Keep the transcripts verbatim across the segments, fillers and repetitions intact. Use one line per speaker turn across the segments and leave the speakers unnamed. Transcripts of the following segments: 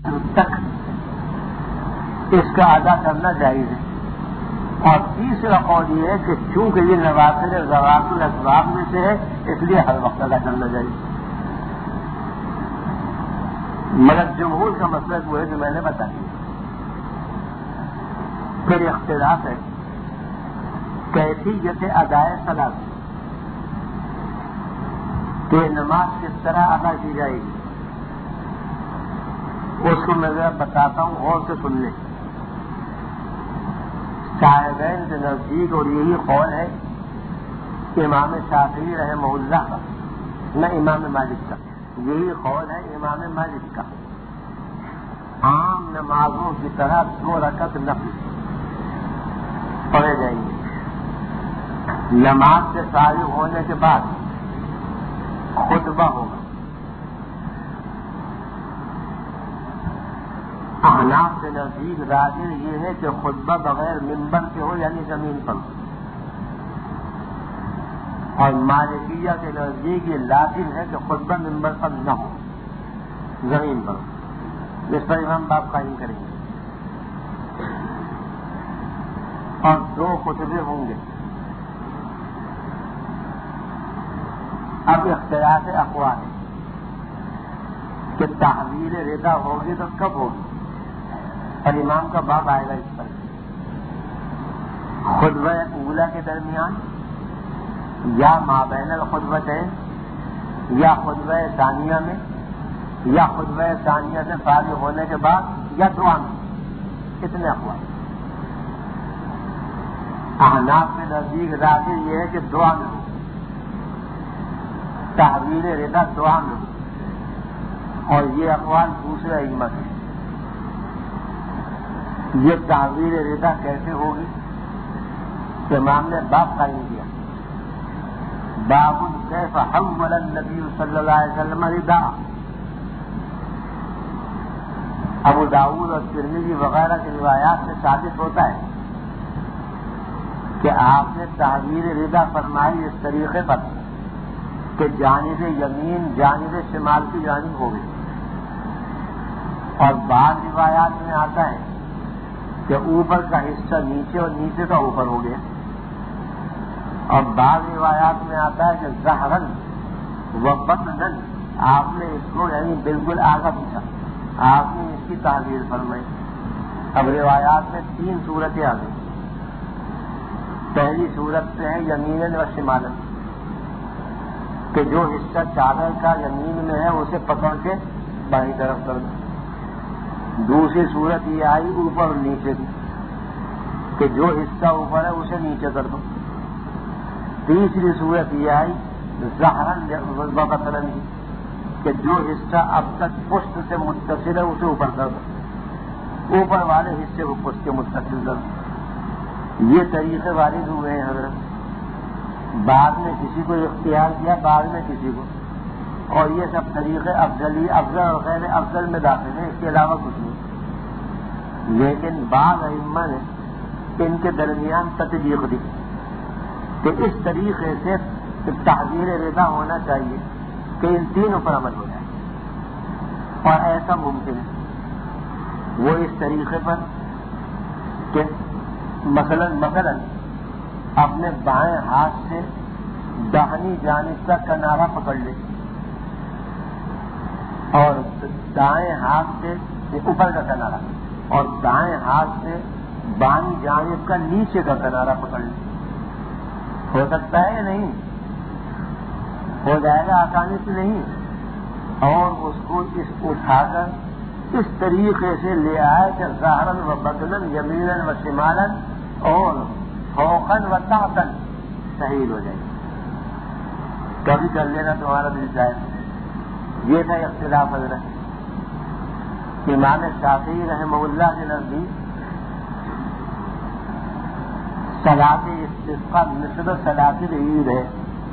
تک اس کا ادا کرنا جائز ہے. اور تیسرا قول یہ ہے کہ چونکہ یہ نوافل ذوات الاسباب میں سے ہے اس لیے ہر وقت ادا کرنا چاہیے. مگر جمہور کا مسئلہ وہ ہے جو میں نے بتایا. پھر اختلاف ہے کیفیت ادائے صلاۃ کہ نماز کس طرح ادا کی جائے گی. اس کو میں ذرا بتاتا ہوں غور سے سن لیں. صاحبین کے نزدیک اور یہی قول ہے امام شافعی رحمہ اللہ کا نہ امام مالک کا. یہی قول ہے امام مالک کا. عام نمازوں کی طرح دو رکعت نفل پڑھے جائیں گے. نماز سے فارغ ہونے کے بعد خطبہ ہوگا. احناف کے نزدیک راجح یہ ہے کہ خطبہ بغیر منبر کے ہو یعنی زمین پر. اور مالکیہ کے نزدیک یہ لازم ہے کہ خطبہ منبر پر نہ ہو زمین پر. اس پر امام باپ قائم کریں گے. اور دو خطبے ہوں گے. اب اختلاف اقوال ہے کہ تحویل رضا ہوگی تو کب ہوگی. اور امام کا باب آئے گا اس پر. خطبہ اولا کے درمیان یا مابین الخطبتین یا خطبہ ثانیہ میں یا خطبہ ثانیہ سے فارغ ہونے کے بعد یا دعا میں. کتنے اقوال. احناف میں نزدیک راجح یہ ہے کہ دعا میں ہو. تحویل رضا دعا میں ہو. اور یہ اقوال دوسرے ائمہ ہیں. یہ تحویل رضا کیسے ہوگی؟ امام نے باب قائم کیا. باب کیف حول النبی صلی اللہ علیہ وسلم رضا. ابو داؤد اور ترمذی وغیرہ کی روایات سے ثابت ہوتا ہے کہ آپ نے تحویل رضا فرمائی اس طریقے پر کہ جانب یمین جانب شمال کی جانب ہو گئی. اور بعض روایات میں آتا ہے کہ اوپر کا حصہ نیچے اور نیچے کا اوپر ہو گیا. اور بعض روایات میں آتا ہے کہ ظہرن و بطنن آپ نے اس کو یعنی بالکل آگا پیچھا آپ نے اس کی تعبیر فرمائی. اب روایات میں تین صورتیں آ گئی. پہلی صورت سے ہے یمیناً و شمالاً کہ جو حصہ چادر کا زمین میں ہے اسے پکڑ کے بائیں طرف کر دو. دوسری صورت یہ آئی اوپر اور نیچے کی کہ جو حصہ اوپر ہے اسے نیچے کر دو. تیسری صورت یہ آئی ظاہراً وبطناً کی کہ جو حصہ اب تک پشت سے متصل ہے اسے اوپر کر دو. اوپر والے حصے کو پشت کے متصل کر دو. یہ طریقے وارد ہوئے ہیں حضرت. بعد میں کسی کو اختیار کیا بعد میں کسی کو. اور یہ سب طریقے افضلی افضل اور غیر افضل میں داخل ہیں. اس کے علاوہ کچھ نہیں. لیکن بعض ائمہ نے ان کے درمیان تطبیق دی کہ اس طریقے سے تحویل رضا ہونا چاہیے کہ ان تینوں پر عمل ہو جائے. اور ایسا ممکن ہے وہ اس طریقے پر کہ مثلاً مثلاً اپنے بائیں ہاتھ سے داہنی جانب کا کنارا پکڑ لے اور دائیں ہاتھ سے اوپر کا کنارا اور دائیں ہاتھ سے بائیں جانب کا نیچے کا کنارا پکڑ لے. ہو سکتا ہے یا نہیں؟ ہو جائے گا آسانی سے نہیں. اور اس کو اس اٹھا کر اس طریقے سے لے آئے کہ ظاہراً و بطناً یمیناً و شمالاً اور فوقاً و تحتاً صحیح ہو جائے. کبھی کر لینا تمہارا دل چاہے. یہ تھا اختلاف حضرت. امام شافعی رحمہ اللہ کے نزدیک صلاۃ استسقاء مثل صلاۃ العید ہے.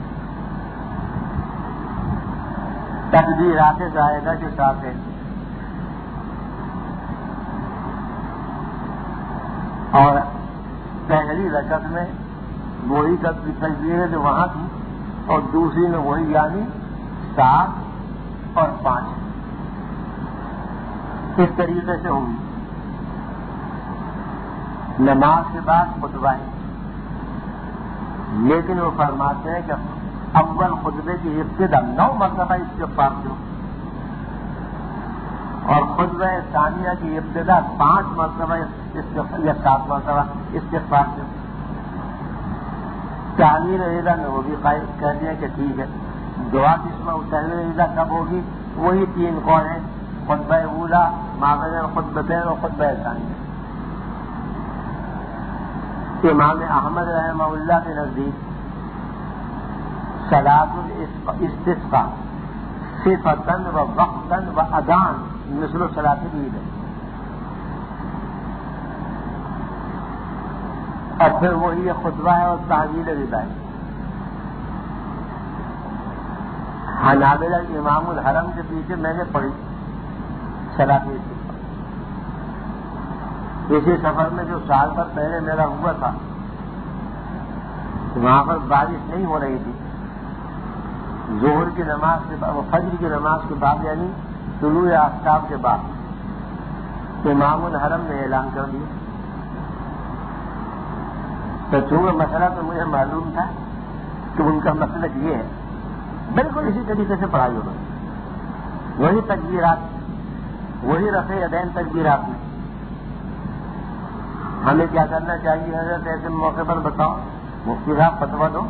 تکبیرات زائدہ کے ساتھ ہے. اور پہلی رکعت میں وہی تکبیر ہے جو وہاں تھی اور دوسری میں وہی یعنی سات اور پانچ. اس طریقے سے ہوگی. نماز کے بعد خطبہ ہے، لیکن وہ فرماتے ہیں کہ اول خطبے کی ابتدا نو مرتبہ استغفار دو، اور خطبہ ثانیہ کی ابتدا پانچ مرتبہ یا سات مرتبہ استغفار دو. تعمیر عیدہ میں وہ بھی کہہ دیا کہ ٹھیک ہے. دعا جس میں تحریر عیدہ کب ہوگی؟ وہی تین قول ہیں، خطبہ اولا، مابین الخطبتین اور خطبہ ثانیہ. امام احمد رحمہ اللہ کے نزدیک صلاۃ الاستسقاء صفتاً و وقتاً و ادان مثل صلاۃ العید ہے، اور پھر وہی خطبہ ہے اور تحویل رضا ہے. حنابلہ امام الحرم کے پیچھے میں نے پڑھی صلاۃ الاستسقاء. اسی سفر میں جو سال پر پہلے میرا ہوا تھا وہاں پر بارش نہیں ہو رہی تھی. ظہر کی نماز کے بعد، فجر کی نماز کے بعد، یعنی طلوع آفتاب کے بعد امام الحرم نے اعلان کر دیا. تو چونکہ مسئلہ تو مجھے معلوم تھا کہ ان کا مسلک یہ ہے، بالکل اسی طریقے سے پڑھائی ہو رہی، وہی تکبیرات، وہی رفع یدین تکبیرات میں. ہمیں کیا کرنا چاہیے حضرت ایسے موقع پر بتاؤ؟ مفتی صاحب فتویٰ دو.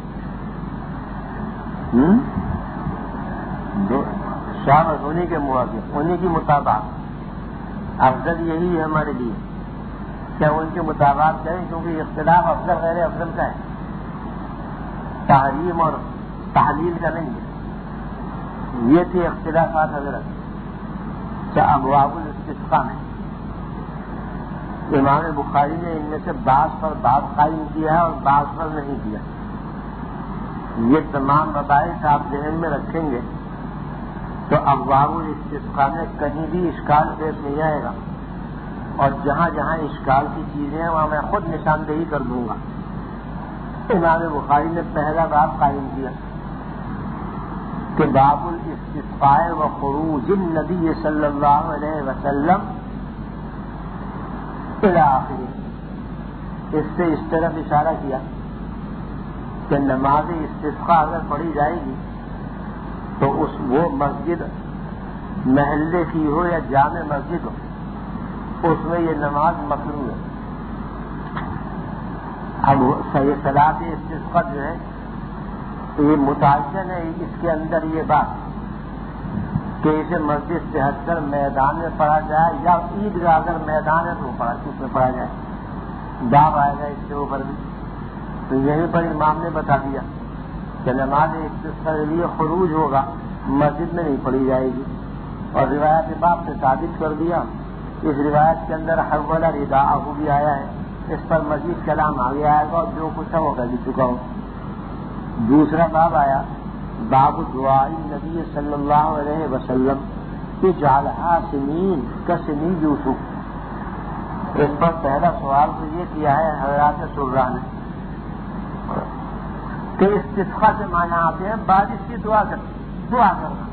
شامل انہیں کے موافق، انہیں کی مطابق افضل یہی ہے ہمارے لیے کیا ان کے مطابق کریں، کیونکہ اختلاف افضل غیر افضل کا ہے، تحریم اور تحلیل کا نہیں ہے. یہ تھے اختلافات حضرت ابواب الاستسقاء میں. امام بخاری نے ان میں سے بعض پر باب قائم کیا ہے اور بعض پر نہیں کیا. یہ تمام مباحث آپ ذہن میں رکھیں گے تو ابواب الاستسقاء میں کہیں بھی اشکال پیش نہیں آئے گا، اور جہاں جہاں اشکال کی چیزیں ہیں وہاں میں خود نشاندہی کر دوں گا. امام بخاری نے پہلا باب قائم کیا کہ باب الاستسقاء و خروج النبی صلی اللہ علیہ وسلم الى آخری. اس سے اس طرف اشارہ کیا کہ نماز استسقاء اگر پڑھی جائے گی تو اس وہ مسجد محلے کی ہو یا جامع مسجد ہو، اس میں یہ نماز مکروہ ہے. اب صحیح صلاۃ استسقاء جو ہے یہ متعین ہے اس کے اندر یہ بات کہ اسے مسجد سے ہٹ کر میدان میں پڑھا جائے یا عیدگاہ اگر میدان ہے تو پڑھا اس میں پڑھا جائے. باب آئے گا اس کے اوپر بھی. تو یہیں پر امام نے بتا دیا کہ نماز استسقاء کے لیے خروج ہوگا، مسجد میں نہیں پڑھی جائے گی. اور روایت باب سے ثابت کر دیا. اس روایت کے اندر حول رداءہ بھی آیا ہے، اس پر مزید کلام آگے آئے گا اور جو کچھ ہے وہ کہہ چکا ہوں. دوسرا باب آیا باب دعاء نبی صلی اللہ علیہ وسلم کی جعلہا سنین کسنی یوسف. اس پر پہلا سوال تو یہ کیا ہے حضرات سرہ نے کہ استسقاء سے معنی آتے ہیں بارش کی دعا کرنا دعا کرنا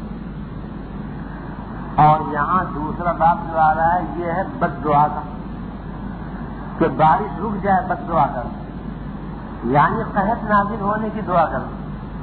اور یہاں دوسرا باب جو آ رہا ہے یہ ہے بد دعا کا کہ بارش رک جائے، بد دعا کرنا یعنی قحط نازل ہونے کی دعا کرنا.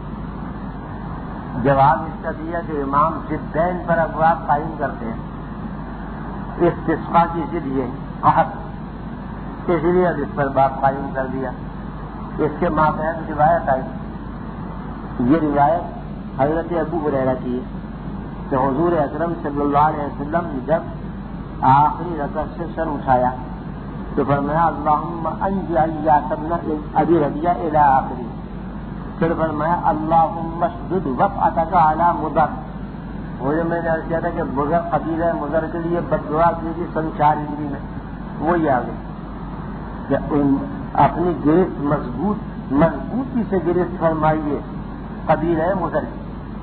جواب اس کا دیا کہ امام ضدین پر ابواب قائم کرتے ہیں. استسقاء کی ضد یہ قحط، اس لیے اب اس پر باب قائم کر دیا. اس کے ماتحت روایت آئی. یہ روایت حضرت ابو ہریرہ کی ہے کہ حضور اکرم صلی اللہ علیہ وسلم نے جب آخری رکعت سے سر اٹھایا تو فرمایا اللہم انجی ایاس ابن ابی ربیعہ الی آخری. پھر فرمایا اللہم اشدد وطأتک علی مضر. وہ جو میں نے عرض کیا تھا کہ مضر قبیلہ مضر کے لیے بد دعا کی تھی سن چار ہجری میں، وہی آ گئی کہ اپنی گرفت مضبوط مضبوطی سے گرفت فرمائیے قبیلہ مضر کی.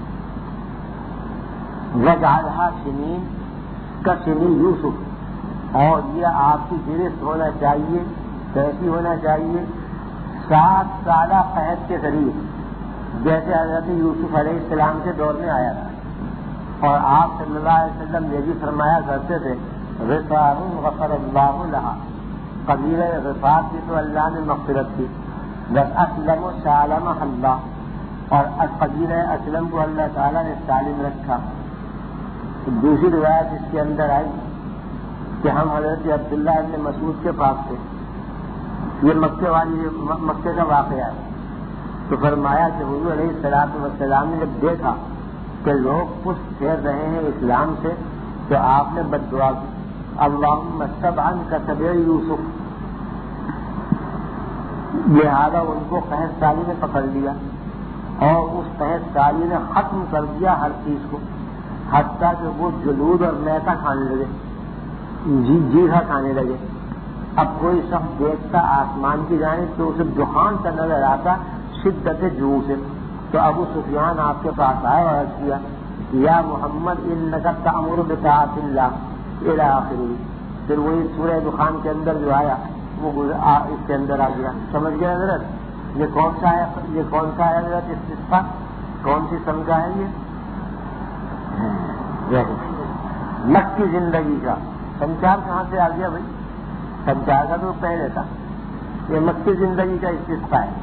وجعلہا سنین کسنی یوسف، اور یہ آپ کی گرفت ہونا چاہیے کیسی ہونا چاہیے؟ سات سالہ قحط کے ذریعے، جیسے حضرت یوسف علیہ السلام کے دور میں آیا تھا. اور آپ صلی اللہ علیہ وسلم یہ بھی فرمایا کرتے تھے غفار غفر اللہ لہا، قبیلہ غفار کی تو اللہ نے مغفرت کی، بس اسلم و سالم اللہ، اور قبیلہ اسلم کو اللہ تعالیٰ نے سالم رکھا۔ دوسری روایت اس کے اندر آئی کہ ہم حضرت عبداللہ ابن مسعود کے پاس تھے، یہ مکے والی مکے کا واقعہ ہے، تو فرمایا کہ حضور علیہ الصلوۃ والسلام نے جب دیکھا کہ لوگ پشت پھیر رہے ہیں اسلام سے تو آپ نے بد دعا کی، اللہم اتبعا کتبع یوسف، لہذا ان کو قحط سالی نے پکڑ لیا اور اس قحط سالی نے ختم کر دیا ہر چیز کو، حتیٰ کہ وہ جلود اور میتا کھانے لگے، جی جیسا کھانے لگے۔ اب کوئی شخص دیکھتا آسمان کی جانب تو اسے دخان کا نظر آتا شدت جو سے، تو ابو سفیان آپ کے پاس آئے اور عرض کیا یا محمد انک تأمر بطاعت اللہ الی آخرہ، پھر وہی سورہ دخان کے اندر جو آیا وہ اس کے اندر آ گیا۔ سمجھ گئے حضرت یہ کون سا ہے، یہ کون سا ہے حضرت استسقا، کون سی سمجھا ہے یہ مکی زندگی کا سنچار کہاں سے آ گیا بھائی؟ سنچار کا تو پہلے تھا، یہ مکی زندگی کا استسقا ہے۔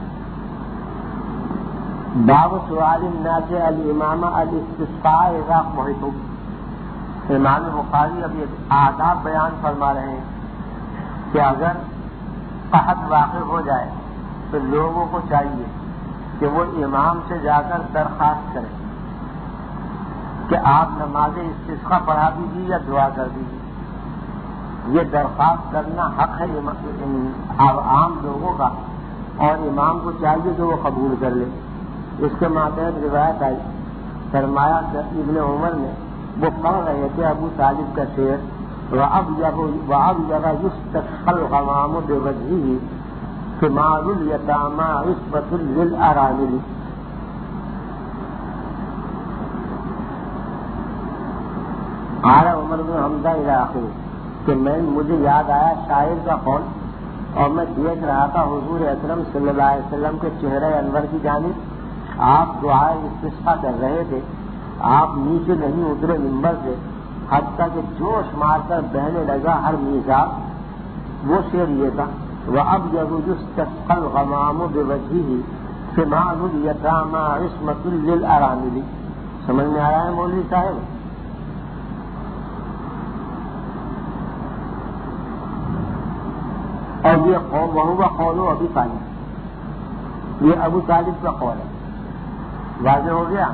باب سؤال الناس الامام الاستسقاء اذا محیط، امام بخاری اب یہ آداب بیان فرما رہے ہیں کہ اگر قحط واقع ہو جائے تو لوگوں کو چاہیے کہ وہ امام سے جا کر درخواست کریں کہ آپ نماز استسقاء پڑھا دیجیے یا دعا کر دیجیے۔ یہ درخواست کرنا حق ہے عام لوگوں کا، اور امام کو چاہیے کہ وہ قبول کر لے۔ اس کے ماتحت روایت آئی، فرمایا کہ ابن عمر نے وہ پڑھ رہے تھے ابو طالب کا شعر وَأَبْيَضَ يُسْتَسْقَى الْغَمَامُ بِوَجْهِهِ ثِمَارُ الْيَتَامَى عِصْبَةٌ لِلْأَرَامِلِ۔ قال عمر بن حمزہ الی آخر، کہ میں مجھے یاد آیا شاعر کا قول، اور میں دیکھ رہا تھا حضور اکرم صلی اللہ علیہ وسلم کے چہرے انور کی جانب، آپ دعائے استسقاء کر رہے تھے، آپ نیچے نہیں اترے منبر سے، حتیٰ کہ جوش مار کر بہنے لگا ہر میزاب۔ وہ شعر یہ تھا وَأَبْيَضُ يُسْتَسْقَى الْغَمَامُ بِوَجْهِهِ ثِمَارُ الْيَتَامَى عِصْمَةٌ لِلْأَرَامِلِ۔ سمجھ میں آیا ہے مولوی صاحب؟ اور یہ قول وہو قول ابی طالب، یہ ابو طالب کا قول ہے، واضح ہو گیا۔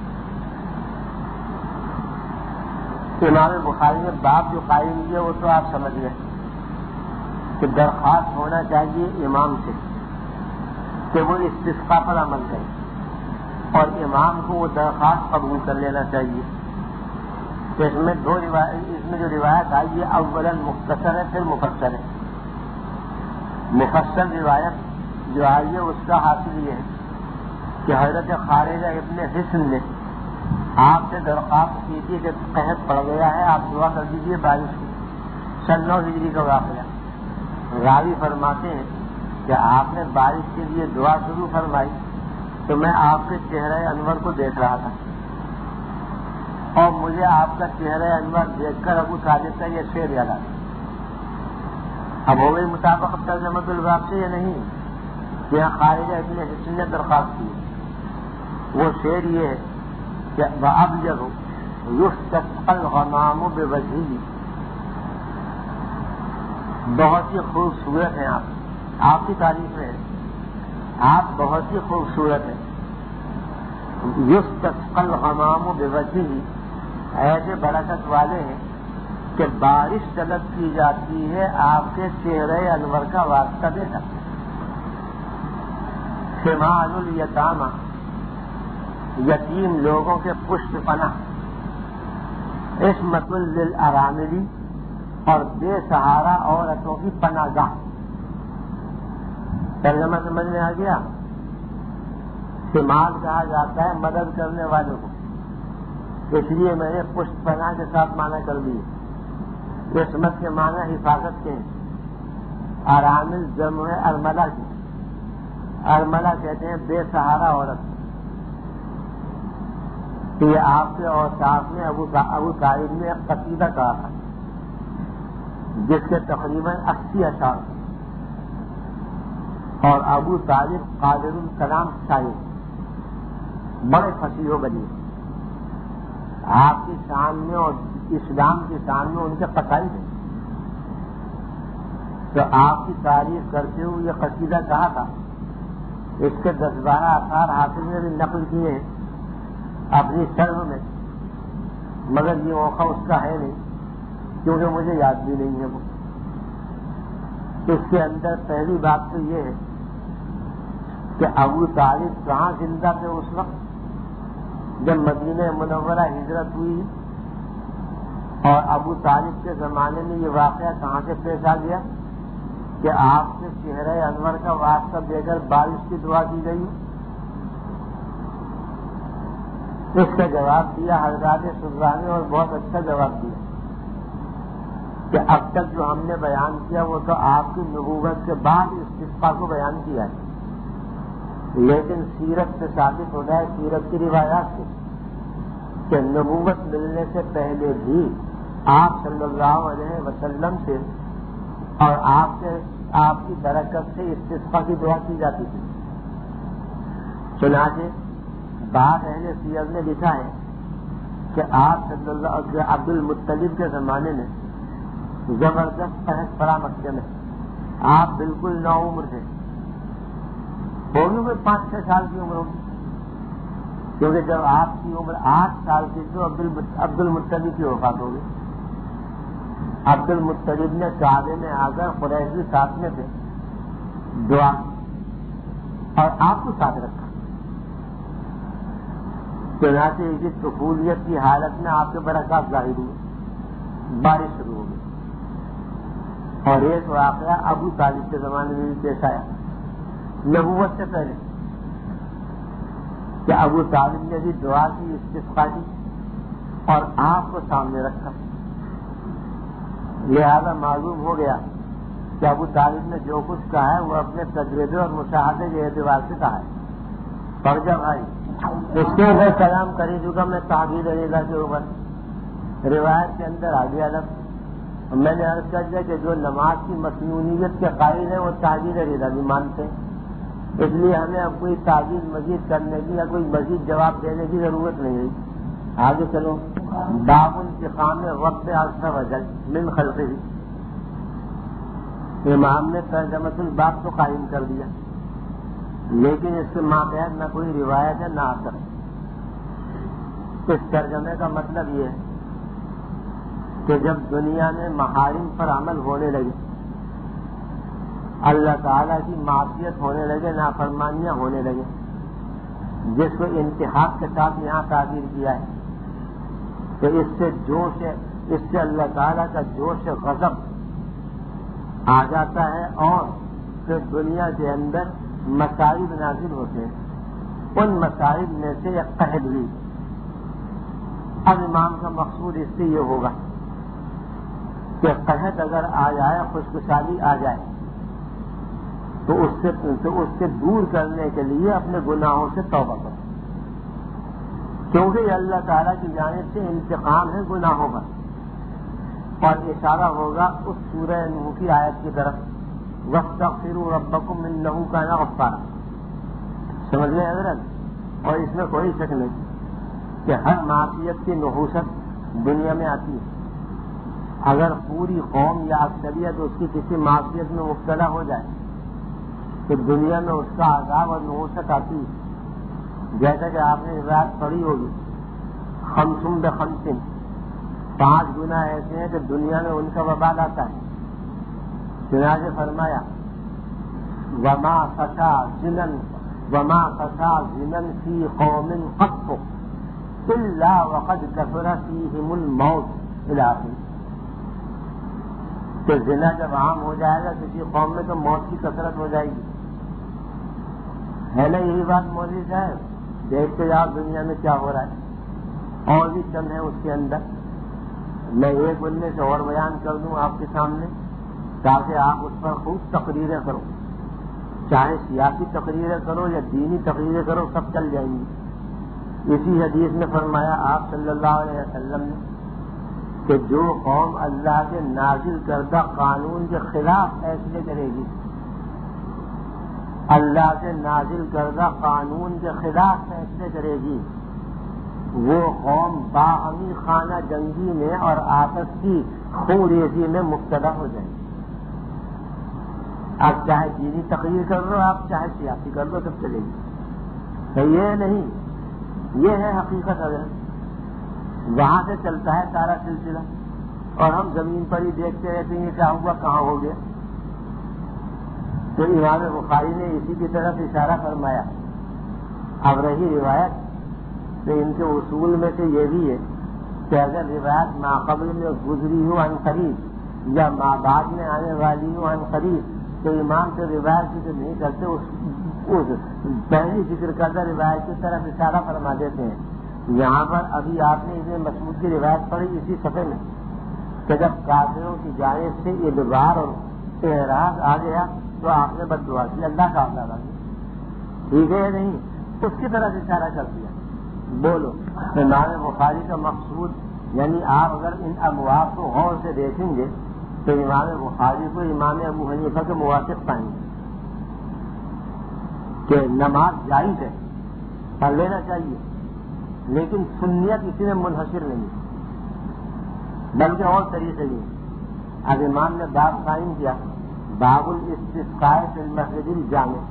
امام بخاری نے باب جو قائم کیا وہ تو آپ سمجھ گئے کہ درخواست ہونا چاہیے امام سے کہ وہ استسقاء پر عمل کرے، اور امام کو وہ درخواست قبول کر لینا چاہیے۔ تو اس میں دو روایت، اس میں جو روایت آئی ہے اولاً مختصر ہے پھر مفصل ہے۔ مفصل روایت جو آئی ہے اس کا حاصل یہ ہے کہ حضرت خارجہ ابن حصن نے آپ سے درخواست کی تھی کہ قحط پڑ گیا ہے، آپ دعا کر دیجیے بارش کی، سن نو ہجری کا واقعہ۔ راوی فرماتے ہیں کہ آپ نے بارش کے لیے دعا شروع فرمائی تو میں آپ کے چہرے انور کو دیکھ رہا تھا، اور مجھے آپ کا چہرہ انور دیکھ کر ابو طالب کا یہ شعر یاد آیا۔ اب ہو گئی مطابقت ترجمۃ الباب سے یا نہیں؟ یہاں خارجہ ابن حصن نے درخواست کی، وہ شعر یہ ہے کہ وَأَبْيَضُ يُسْتَسْقَى الْغَمَامُ بِوَجْهِهِ، بہت ہی خوبصورت ہیں آپ، آپ کی تعریف ہے، آپ بہت ہی خوبصورت ہیں۔ يُسْتَسْقَى الْغَمَامُ بِوَجْهِهِ، ایسے برکت والے ہیں کہ بارش طلب کی جاتی ہے آپ کے چہرے انور کا واسطہ دے کر۔ ثِمَارُ الْيَتَامَى، یتیم لوگوں کے پشت پناہ، عصمۃ للارامل، اور بے سہارا عورتوں کی پناہ گاہ۔ ترجمہ سمجھ میں آ گیا؟ سماج کہا جاتا ہے مدد کرنے والوں کو، اس لیے میں نے پشت پناہ کے ساتھ معنی کر دی۔ عصمت کے معنی حفاظت کے ہیں، ارامل جمع ہے ارملہ کی، ارملہ کہتے ہیں بے سہارا عورت۔ کہ یہ آپ کے اوصاف میں ابو ابو طالب نے ایک قصیدہ کہا تھا جس کے تقریباً اسی اشعار اور ابو طالب قادر الکلام شاعر بڑے فصیح و بلیغ، آپ کی شان میں اور اسلام کی شان میں ان کے قصائد ہیں. تو آپ کی تعریف کرتے ہوئے یہ قصیدہ کہا تھا. اس کے دس بارہ اثار حافظ نے بھی نقل کیے ہیں اپنی شرح میں، مگر یہ موقع اس کا ہے نہیں کیونکہ مجھے یاد بھی نہیں ہے. وہ اس کے اندر پہلی بات تو یہ ہے کہ ابو طالب کہاں زندہ تھے اس وقت جب مدینہ منورہ ہجرت ہوئی، اور ابو طالب کے زمانے میں یہ واقعہ کہاں سے پیش آ گیا کہ آپ سے چہرہ انور کا واسطہ دے کر بارش کی دعا کی گئی. اس کا جواب دیا حضرات سلطان نے، اور بہت اچھا جواب دیا کہ اب تک جو ہم نے بیان کیا وہ تو آپ کی نبوت کے بعد استسقاء کو بیان کیا ہے، لیکن سیرت سے ثابت ہوتا ہے، سیرت کی روایات سے، کہ نبوت ملنے سے پہلے بھی آپ صلی اللہ علیہ وسلم سے اور آپ سے آپ کی برکت سے استسقاء کی دعا کی جاتی تھی. چنانچہ بعض اہل سیرت نے لکھا ہے کہ آپ صلی اللہ علیہ عبد المطلب کے زمانے میں زبردست قحط پڑا مکے میں. آپ بالکل نو عمر تھے، ہوگی کوئی پانچ چھ سال کی عمر ہوگی، کیونکہ جب آپ کی عمر آٹھ سال کی تو عبد المطلب کی وفات ہو گئی. عبد المطلب نے کعبے میں آ کر قریشی ساتھ میں تھے دعا اور آپ کو ساتھ رکھا. چنانچہ اس کی طفولیت کی حالت میں آپ کے برکات ظاہر ہوئے، بارش شروع ہو گئی. اور ایک واقعہ ابو طالب کے زمانے میں بھی پیش آیا نبوت سے پہلے کہ ابو طالب نے بھی دعا کی، استسقاء کی اور آپ کو سامنے رکھا. لہذا معلوم ہو گیا کہ ابو طالب نے جو کچھ کہا ہے وہ اپنے تجربے اور مشاہدے کے اعتبار سے کہا ہے. پر جب بھائی اس کے اوپر کلام کری چکا میں تعبیر رضا کے اوپر روایت کے اندر آ گیا لفظ. میں نے عرض کر دیا کہ جو نماز کی مسنونیت کے قائل ہیں وہ تعبیر رضا بھی مانتے ہیں، اس لیے ہمیں اب کوئی تعبیر مزید کرنے کی یا کوئی مزید جواب دینے کی ضرورت نہیں ہے. آگے چلو. باب انتقام وقت عرصہ وجل من خلقہ، امام نے ترجمۃ الباب تو قائم کر دیا، لیکن اس کے ماتحت نہ کوئی روایت ہے نہ اثر. اس ترجمے کا مطلب یہ ہے کہ جب دنیا میں محارم پر عمل ہونے لگے، اللہ تعالیٰ کی معصیت ہونے لگے، نافرمانیاں ہونے لگے، جس کو انتہاق کے ساتھ یہاں تعبیر کیا ہے، تو اس سے جوش اس سے اللہ تعالیٰ کا جوش غضب آ جاتا ہے اور پھر دنیا کے اندر مصائب نازل ہوتے ہیں. ان مصائب میں سے ایک قحط ہوئی. اب امام کا مقصود اس سے یہ ہوگا کہ قحط اگر آ جائے، خوشخشالی آ جائے، تو اس سے تو اس سے دور کرنے کے لیے اپنے گناہوں سے توبہ کرو، کیونکہ یہ اللہ تعالیٰ کی جانب سے انتقام ہے گناہوں پر. اور اشارہ ہوگا اس سورہ نوح کی آیت کی طرف، وَاسْتَغْفِرُوا رَبَّكُمْ إِنَّهُ كَانَ غَفَّارًا. سمجھ گئے حضرت؟ اور اس میں کوئی شک نہیں کہ ہر معصیت کی نحوست دنیا میں آتی ہے. اگر پوری قوم یا اکثریت اس کی کسی معصیت میں مبتلا ہو جائے تو دنیا میں اس کا عذاب اور نحوست آتی ہے. جیسا کہ آپ نے روایت پڑھی ہوگی، خمسم بخمسن، پانچ گناہ ایسے ہیں کہ دنیا میں ان کا وبال آتا ہے. چنانچہ فرمایا وما فسا زنن وما فسا زنن فی قوم قط الا وقد کثر فیہم الموت الی آخر. کہ زنا جب عام ہو جائے گا کسی قوم میں تو موت کی کثرت ہو جائے گی. ہے نا یہی بات مولوی صاحب؟ دیکھتے جاؤ دنیا میں کیا ہو رہا ہے، اور بھی چند ہے اس کے اندر. میں ایک ان میں سے اور بیان کر دوں آپ کے سامنے تاکہ آپ اس پر خوب تقریریں کرو، چاہے سیاسی تقریریں کرو یا دینی تقریریں کرو، سب چل جائیں گی. اسی حدیث میں فرمایا آپ صلی اللہ علیہ وسلم نے کہ جو قوم اللہ کے نازل کردہ قانون کے خلاف فیصلے کرے گی، اللہ سے نازل کردہ قانون کے خلاف فیصلے کرے گی، وہ قوم باہمی خانہ جنگی میں اور آپس کی خونریزی میں مبتلا ہو جائے گی۔ آپ چاہے دینی تقریر کر لو، آپ چاہے سیاسی کر لو، سب چلے گی۔ یہ نہیں، یہ ہے حقیقت حضرت، وہاں سے چلتا ہے سارا سلسلہ، اور ہم زمین پر ہی دیکھتے رہتے ہیں کیا ہوا، کہاں ہو گیا۔ تو امام بخاری نے اسی کی طرف اشارہ فرمایا۔ اب رہی روایت، تو ان کے اصول میں سے یہ بھی ہے کہ اگر روایت ماقبل میں گزری ہو عن قریب یا ما بعد میں آنے والی ہو عن قریب، تو امام سے روایت ذکر نہیں کرتے، اس پہلی ذکر کردہ روایت کی طرف اشارہ فرما دیتے ہیں۔ یہاں پر ابھی آپ نے ابن مسعود کی روایت پڑھی اسی صفحے میں کہ جب کافروں کی جانب سے ادبار اور اعراض آ گیا تو آپ نے بد دعا کی، اللہ کا عذاب آ گیا، ٹھیک ہے نہیں، اس کی طرف اشارہ کر دیا۔ بولو، امام بخاری کا مقصود یعنی آپ اگر ان ابواب کو غور سے دیکھیں گے تو امام بخاری کو امام ابو حنیفہ کے موافق پائیں گے کہ نماز جائز ہے، پڑھ لینا چاہیے، لیکن سنیت اسی میں منحصر نہیں، بلکہ اور طریقے نہیں۔ اب امام نے باب قائم کیا، باب الاستسقاء فی المسجد الجامع،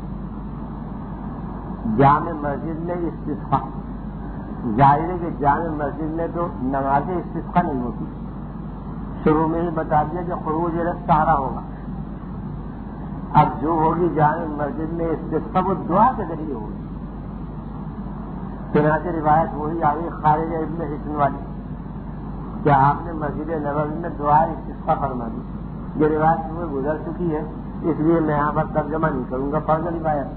جامع مسجد میں استسقاء۔ ظاہر ہے کہ جامع مسجد میں تو نماز استسقاء نہیں ہوتی، شروع میں ہی بتا دیا کہ خروج الصحراء ہوگا۔ اب جو ہوگی جامع مسجد میں استسقاء وہ دعا کے ذریعے ہوگی۔ چنانچہ روایت وہی آگئی خارج ابن حسن والی کہ آپ نے مسجد نبوی میں دعا استسقاء فرما دی۔ یہ روایت میں گزر چکی ہے، اس لیے میں یہاں پر ترجمہ نہیں کروں گا، پڑھ کر روایت۔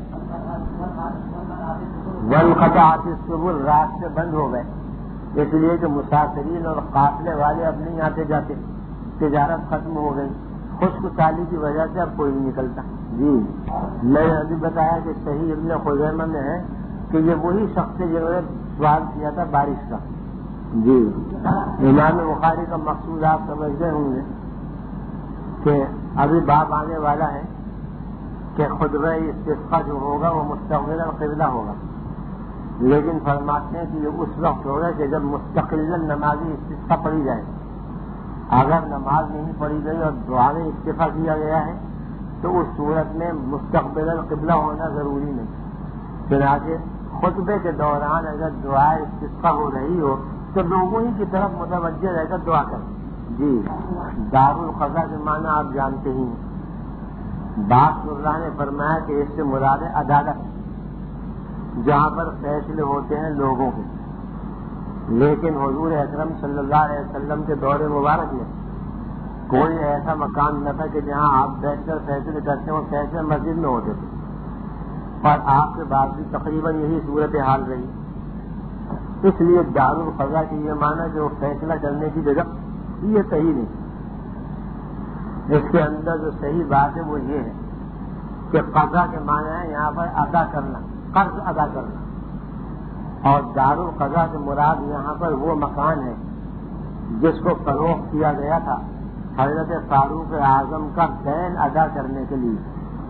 وانقطعت السبل، راستے بند ہو گئے، اس لیے کہ مسافرین اور قافلے والے اب نہیں آتے جاتے، تجارت ختم ہو گئی، خشک سالی کی وجہ سے اب کوئی نہیں نکلتا۔ جی میں نے ابھی بتایا کہ صحیح ابن خزیمہ میں ہے کہ یہ وہی شخص ہے جنہوں نے سوال کیا تھا بارش کا۔ جی امام بخاری کا مقصود آپ سمجھتے ہوں گے کہ ابھی باب آنے والا ہے کہ خطبہ استسقاء جو ہوگا وہ مستقبل القبلہ ہوگا، لیکن فرماتے ہیں کہ یہ اس وقت ہوگا کہ جب مستقل نمازی استسقاء پڑھی جائے۔ اگر نماز نہیں پڑھی گئی اور دعا میں اکتفا کیا گیا ہے تو اس صورت میں مستقبل القبلہ ہونا ضروری نہیں۔ چنانچہ خطبے کے دوران اگر دعا استسقاء ہو رہی ہو تو لوگوں ہی کی طرف متوجہ رہ کر دعا کریں۔ جی دار القضاء کے معنی آپ جانتے ہی ہیں، باس اللہ نے فرمایا کہ اس سے مراد ہے عدالت، جہاں پر فیصلے ہوتے ہیں لوگوں کے۔ لیکن حضور اکرم صلی اللہ علیہ وسلم کے دور مبارک میں کوئی ایسا مقام نہ تھا کہ جہاں آپ بیٹھ کر فیصلے کرتے ہوں، فیصلے مسجد میں ہوتے تھے، اور آپ کے بعد بھی تقریباً یہی صورت حال رہی۔ اس لیے دار القضاء کی یہ معنی جو فیصلہ کرنے کی جگہ یہ صحیح نہیں۔ اس کے اندر جو صحیح بات ہے وہ یہ ہے کہ قضا کے معنی ہے یہاں پر ادا کرنا، قرض ادا کرنا، اور دار القضاء سے مراد یہاں پر وہ مکان ہے جس کو فروخت کیا گیا تھا حضرت فاروق اعظم کا دین ادا کرنے کے لیے۔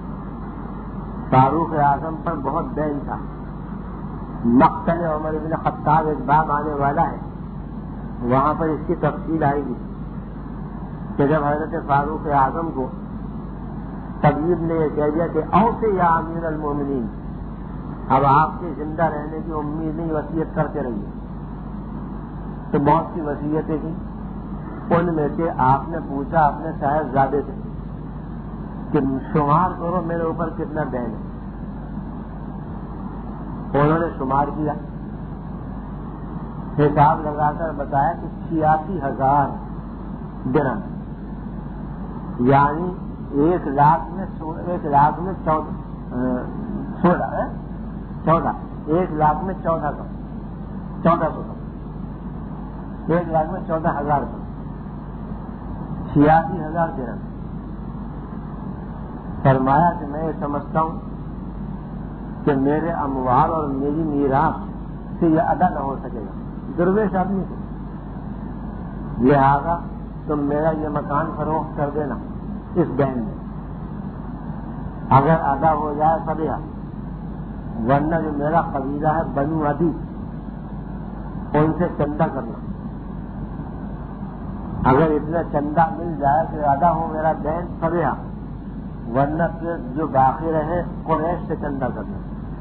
فاروق اعظم پر بہت دین تھا۔ مقتل عمر بن خطاب ایک باب آنے والا ہے، وہاں پر اس کی تفصیل آئے گی کہ جب حضرت فاروق اعظم کو طبیب نے یہ کہہ دیا کہ اوصی یا امیر المومنین، اب آپ کے زندہ رہنے کی امید نہیں، وصیت کرتے رہیے، تو بہت سی وصیتیں کی۔ ان میں سے آپ نے پوچھا اپنے صاحبزادے سے کہ شمار کرو میرے اوپر کتنا دین ہے۔ انہوں نے شمار کیا، حساب لگا کر بتایا کہ چھیاسی ہزار درہم، یعنی ایک لاکھ میں ایک لاکھ میں چودہ سولہ چودہ ایک لاکھ میں چودہ سو چودہ سو ایک لاکھ میں چودہ ہزار سو چھیاسی ہزار درہم۔ فرمایا کہ میں یہ سمجھتا ہوں کہ میرے اموال اور میری میراث سے یہ ادا نہ ہو سکے گا، درویش آدمی سے، لہذا تم میرا یہ مکان فروخت کر دینا اس دین میں، اگر ادا ہو جائے سبیا، ورنہ جو میرا قبیلہ ہے بنو عدی ان سے چندہ کرنا، اگر اتنا چندہ مل جائے کہ ادا ہو میرا دین سبیا، ورنہ پھر جو باقی رہے قریش سے چندہ کرنا،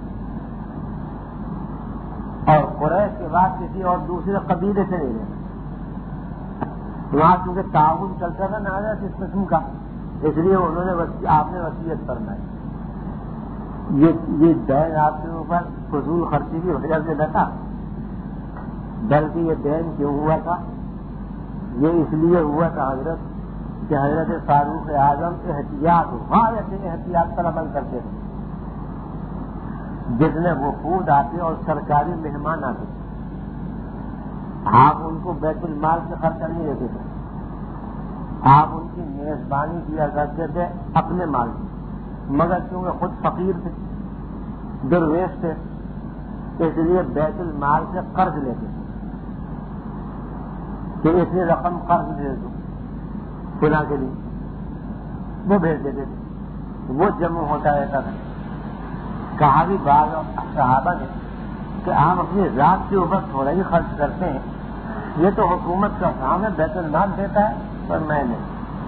اور قریش کے بعد کسی اور دوسرے قبیلے سے نہیں لینا۔ وہاں چونکہ تعاون چلتا تھا نہ اس قسم کا، اس لیے انہوں نے وسی... آپ نے وصیت فرمائی۔ یہ یہ دین آپ کے اوپر فضول خرچی کی وجہ سے نہ تھا، بلکہ یہ دین کیوں ہوا تھا؟ یہ اس لیے ہوا تھا حضرت کہ حضرت فاروق اعظم احتیاط غایت احتیاط پر عمل کرتے تھے۔ جتنے وفود آتے اور سرکاری مہمان آتے آپ ان کو بیت المال سے خرچہ نہیں دیتے تھے، آپ ان کی میزبانی کیا کرتے تھے اپنے مال سے، مگر کیونکہ خود فقیر تھے، درویش تھے، اس لیے بیت المال سے قرض لیتے تھے کہ اتنی رقم قرض دے دو فلاں کے لیے، وہ بھیج دیتے تھے، وہ جمع ہوتا رہتا تھا۔ کہا بھی بعض صحابہ نے کہ آپ اپنی ذات کے اوپر تھوڑا ہی خرچ کرتے ہیں، یہ تو حکومت کا کام ہے، بیت المال دیتا ہے، پر میں نے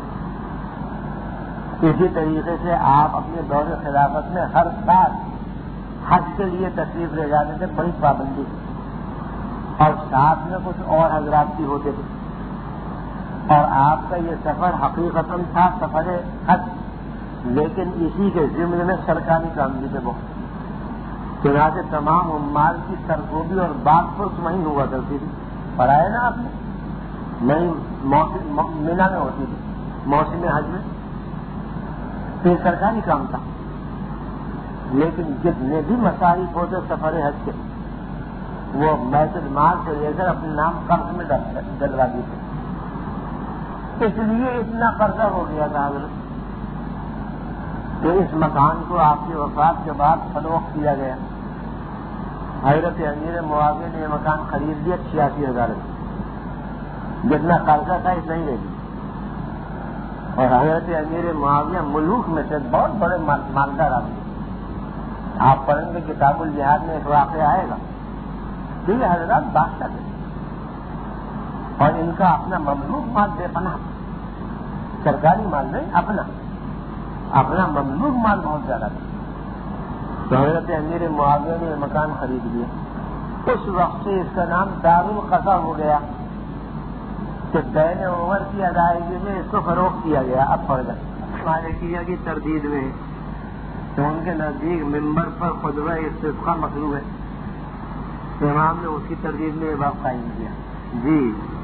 اسی طریقے سے آپ اپنے دور خلافت میں ہر سال حج کے لیے تشریف لے جاتے تھے، بڑی پابندی، اور ساتھ میں کچھ اور حضرات بھی ہوتے تھے، اور آپ کا یہ سفر حقیقتاً تھا سفر حج، لیکن اسی کے ضمن میں سرکاری کام بھی تھے بہت، چنانچہ تمام عمال کی سرگوبی اور بات پرس وہیں ہوا کرتی تھی، پڑھائے نا آپ نے، نہیں مینا میں ہوتی تھی موسم حج میں، پھر سرکاری کام تھا، لیکن جتنے بھی مصارف ہوتے سفر حج کے وہ بیت المال سے لے کر اپنے نام قرض میں ڈلوا دیتے، اس لیے اتنا قرضہ ہو گیا تھا حضرت کہ اس مکان کو آپ کی وفات کے بعد فروخت کیا گیا۔ حضرت امیر معاویہ نے یہ مکان خرید لیا چھیاسی ہزار جتنا قرضہ تھا اتنا ہی لے لیا، اور حضرت امیر معاویہ ملوک میں سے بہت بڑے مالدار آدمی، آپ پڑھیں گے کتاب الجہاد میں ایک واقعہ آئے گا، ٹھیک ہے حضرات، بادشاہ تھے اور ان کا اپنا مملوک مال بے پناہ، سرکاری مال نہیں، اپنا اپنا مملوک مال بہت زیادہ تھا، تو حضرت امیر معاویہ نے یہ مکان خرید لیا۔ اس وقت سے اس کا نام دار القضا ہو گیا کہ دین عمر کی ادائیگی میں اس کو فروخت کیا گیا۔ اب پڑھ گئے مالکیہ کی تردید میں تو ان کے نزدیک ممبر پر خطبہ استسقاء مطلوب ہے، امام نے اس کی تردید میں یہ بات قائم کیا۔ جی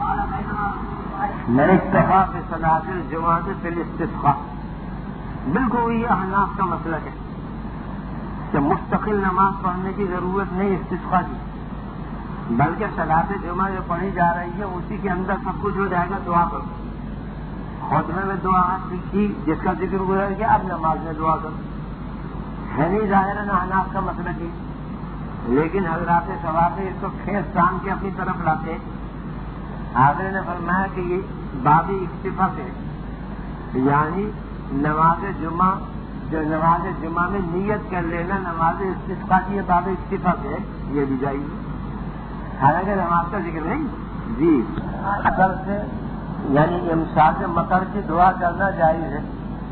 میں اتفاق صلاۃ الجمعہ فی الاستسقاء، بالکل یہ احناف کا مسئلہ ہے کہ مستقل نماز پڑھنے کی ضرورت نہیں استسقاء کی، بلکہ صلاۃ جمعہ جو پڑھی جا رہی ہے اسی کے اندر سب کچھ ہو جائے گا، دعا کرو، خطبے میں دعا کی جس کا ذکر گزر گیا، اب نماز میں دعا کرو، ہے نہیں ظاہراً احناف کا مسئلہ کی، لیکن حضرات ثواب اس کو کھیت تان کے اپنی طرف لاتے۔ حاضر نے فرمایا کہ یہ بابی اکتفا ہے، یعنی نماز جمعہ جو نماز جمعہ میں نیت کر لینا نماز استسقاء کی یہ باب اکتفا ہے، یہ بھی جائز، حالانکہ نماز کا ذکر نہیں۔ جی اثر سے یعنی امساک مطر کی دعا کرنا جائز ہے،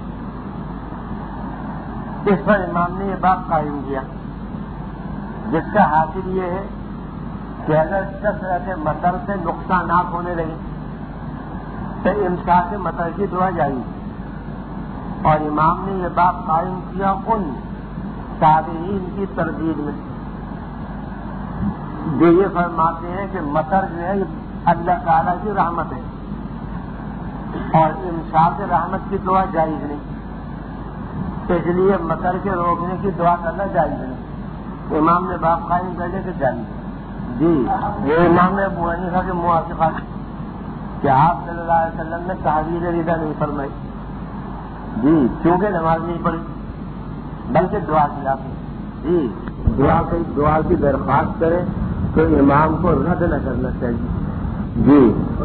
اس پر امام نے یہ بات قائم کیا، جس کا حاصل یہ ہے کہ اگر کثرت مطر سے نقصانات ہونے لگے تو امساک مطر کی دعا جائز ہے، اور امام نے یہ بات قائم کیا ان تابعین کی تردید میں، جو یہ فرماتے ہیں کہ مطر جو ہے یہ اللہ تعالیٰ کی رحمت ہے اور امساک رحمت کی دعا جائز نہیں، اس لیے مطر کے روکنے کی دعا کرنا جائز نہیں، امام نے بات قائم کر دیا کہ جائز۔ جی یہ امام نے ابو حنیفہ کے موافقہ کہ آپ صلی اللہ علیہ وسلم نے تحویل رضا نہیں فرمائی، جی کیونکہ نماز نہیں پڑھی بلکہ دعا کی آپ جی دعا کی دعا کی درخواست کرے تو امام کو رد نہ کرنا چاہیے. جی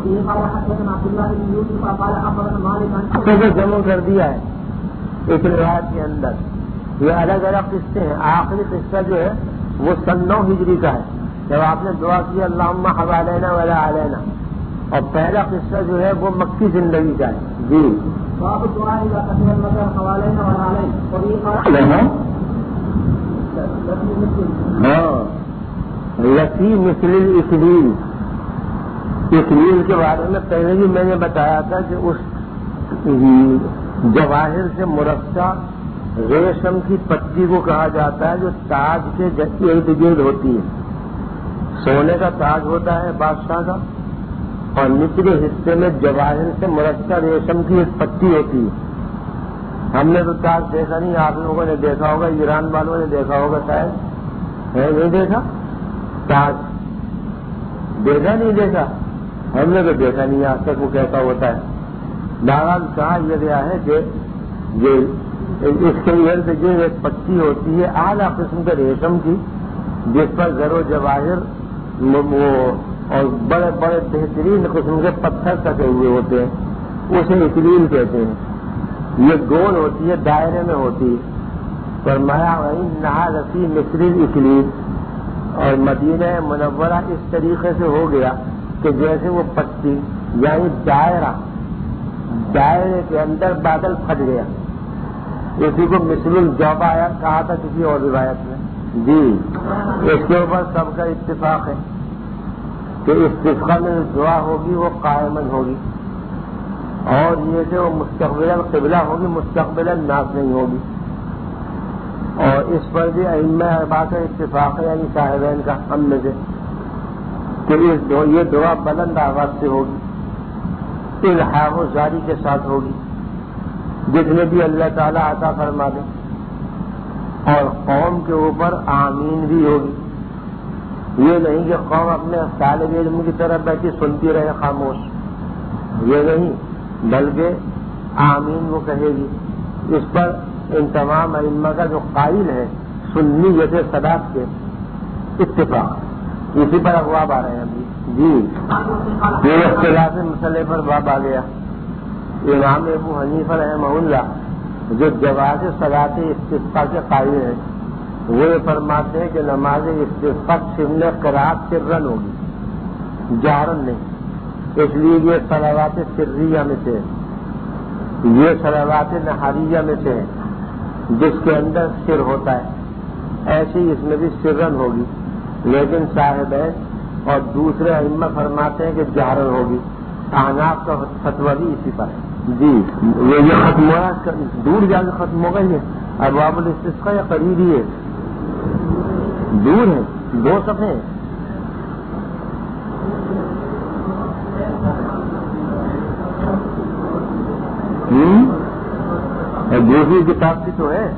تو جمع کر دیا ہے ایک روایت کے اندر. یہ الگ الگ قصے ہیں. آخری قصہ جو ہے وہ سن نو ہجری کا ہے جب آپ نے دعا کی اللہم حوالینا ولا علینا, اور پہلا قصہ جو ہے وہ مکی زندگی کا ہے. جی ہاں لسی مثل الاکلیل. اکلیل کے بارے میں پہلے بھی میں نے بتایا تھا کہ اس جواہر سے مرصع ریشم کی پتی کو کہا جاتا ہے جو تاج کے ارد گرد ہوتی ہے. سونے کا تاج ہوتا ہے بادشاہ کا, اور نچلے حصے میں جواہر سے مرصع ریشم کی ایک پتی ہوتی ہے. ہم نے تو تاج دیکھا نہیں, آپ لوگوں نے دیکھا ہوگا, ایران والوں نے دیکھا ہوگا شاید, ہے نہیں دیکھا تاج؟ دیکھا نہیں دیکھا؟ ہم نے تو دیکھا نہیں آج تک وہ کیسا ہوتا ہے. بہرحال کہا یہ گیا ہے کہ یہ اس کے ارد گرد ایک پتی ہوتی ہے اعلیٰ قسم کے ریشم کی, جس پر زر و جواہر اور بڑے بڑے بہترین قسم کے پتھر کٹے ہوئے ہوتے ہیں. اسے اکلیل کہتے ہیں. یہ گول ہوتی ہے, دائرے میں ہوتی ہے. فرمایا نہا رسی مصری اکلیل. اور مدینہ منورہ اس طریقے سے ہو گیا کہ جیسے وہ پتی یعنی دائرہ, دائرے کے اندر بادل پھٹ گیا. اسی کو مثل الجوبہ کہا تھا کسی اور روایت میں. جی اس کے اوپر سب کا اتفاق ہے کہ استسقاء میں دعا ہوگی وہ قائمن ہوگی, اور یہ کہ وہ مستقبل قبلہ ہوگی, مستقبل الناس نہیں ہوگی. اور اس پر بھی ائمہ اربعہ کا اتفاق ہے, یعنی صاحبین کا, ہم میں سے, کہ یہ دعا بلند آواز سے ہوگی, الہام و جاری کے ساتھ ہوگی, جتنے بھی اللہ تعالیٰ عطا فرما دے. اور قوم کے اوپر آمین بھی ہوگی. یہ نہیں کہ قوم اپنے طالب علم کی طرف بیٹھی سنتی رہے خاموش, یہ نہیں, بلکہ آمین وہ کہے گی. اس پر ان تمام ائمہ کا جو قائل ہے سنی جیسے صداقت کے اتفاق, اسی پر ابواب آ رہے ہیں ابھی. جی یہ اختلاف مسئلے پر باب آ گیا. امام ابو حنیفہ رحمہ اللہ جو جواز صلاۃ استسقاء کے قائل ہیں, وہ یہ فرماتے ہیں کہ نماز استسقاء سن قرات سرن ہوگی, جہرن نہیں. اس لیے یہ صلوات سریہ میں سے, یہ صلوات نہاریہ میں سے ہے جس کے اندر سر ہوتا ہے. ایسے ہی اس میں بھی سرن ہوگی, لیکن صاحبین اور دوسرے ائمہ فرماتے ہیں کہ جہرن ہوگی. احناف کا فتویٰ بھی اسی پر ہے. جی یہ ختم ہوا, دور جا کے ختم ہوگا. یہ ابواب الاستسقاء یا قریب ہی ہے, دور ہے, دو صفحے ہیں. دوسری کتاب کی تو ہے.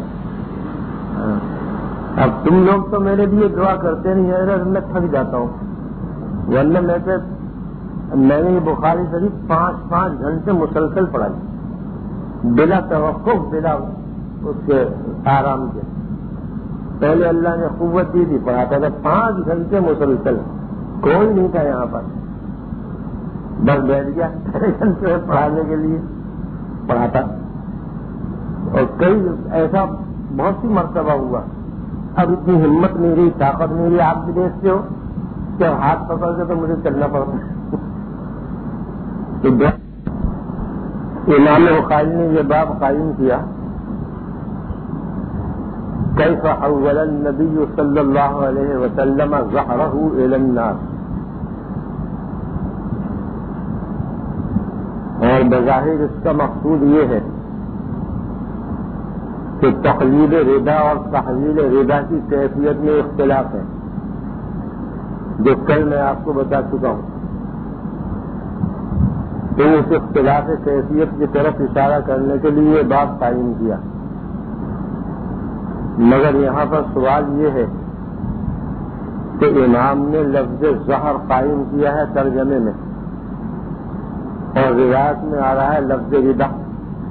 اب تم لوگ تو میرے لیے دعا کرتے نہیں ہے, میں تھک جاتا ہوں. ورنہ میں تو میں نے یہ بخاری شریف پانچ پانچ گھنٹے مسلسل پڑھائی, بلا توقف, بلا اس کے آرام کے. پہلے اللہ نے قوت دی تھی, پڑھاتا تھا پانچ گھنٹے مسلسل. کوئی نہیں تھا یہاں پر, بس بیٹھ گیا گھنٹے پڑھانے کے لیے, پڑھاتا. اور کئی ایسا بہت سی مرتبہ ہوا. اب اتنی ہمت نہیں رہی, طاقت نہیں رہی. آپ بھی دیکھتے ہو کہ ہاتھ پکڑ کے تو مجھے چلنا پڑتا ہے. امام بخاری نے یہ باب قائم کیا, کیف حول النبی صلی اللہ علیہ وسلم ظہرہ الی الناس. اور بظاہر اس کا مقصود یہ ہے کہ تقلیل ردا اور تحویل ردا کی کیفیت میں اختلاف ہے, جو کل میں آپ کو بتا چکا ہوں. تو اس اختلاف کیفیت کی طرف اشارہ کرنے کے لیے یہ بات قائم کیا. مگر یہاں پر سوال یہ ہے کہ امام نے لفظ ظہر قائم کیا ہے ترجمے میں, اور روایت میں آ رہا ہے لفظ ردا.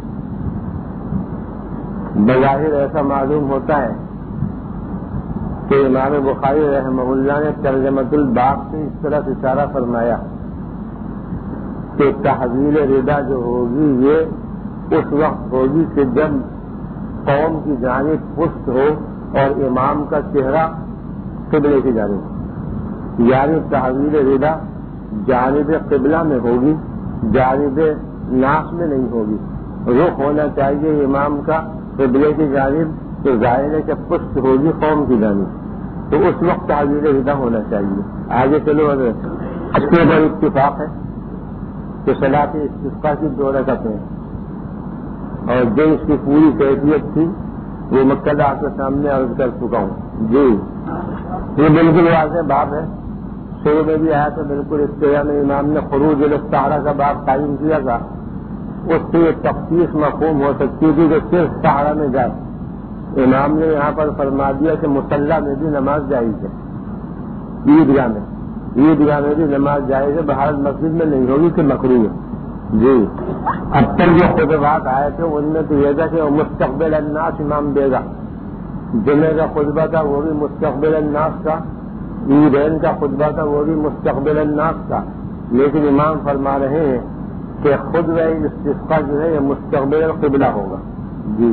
بظاہر ایسا معلوم ہوتا ہے کہ کہ امام بخاری رحمہ اللہ نے ترجمۃ الباب سے اس طرح اشارہ فرمایا کہ تحویل ردا جو ہوگی یہ اس وقت ہوگی کہ جب قوم کی جانب پشت ہو اور امام کا چہرہ قبلے کی جانب، یعنی تحویل ردا جانب قبلہ میں ہوگی، جانب ناس میں نہیں ہوگی۔ رخ ہونا چاہیے امام کا قبلے کی جانب، تو ظاہر ہے کہ پشت ہوگی قوم کی جانب، تو اس وقت تحویل ردا ہونا چاہیے۔ آگے چلو، اگر اس کے اوپر اتفاق ہے کہ صلاۃ استسقاء کی دو رکعتیں اور جو اس کی پوری کیفیت تھی وہ میں کل آپ کے سامنے عرض کر چکا ہوں۔ جی یہ بالکل واضح باب ہے، شروع میں بھی آیا تو بالکل ابتدا میں امام نے خروج الطہارہ کا باب قائم کیا تھا، اس سے یہ تخصیص مفہوم ہو سکتی تھی کہ صرف طہارہ میں جائے۔ امام نے یہاں پر فرما دیا کہ مصلی میں بھی نماز جائز ہے، عیدگاہ میں عیدگاہ میں بھی نماز جائز ہے، بہرحال مسجد میں نہیں ہوگی کہ مکروہ ہے۔ جی اب تک جو خطبات آئے تھے ان میں تو یہ تھا کہ مستقبل الناس امام دے گا، جمعے کا خطبہ تھا وہ بھی مستقبل الناس کا، عیدین کا خطبہ تھا وہ بھی مستقبل الناس کا، لیکن امام فرما رہے ہیں کہ خطبہ استسقاء جو ہے یہ مستقبل القبلہ ہوگا۔ جی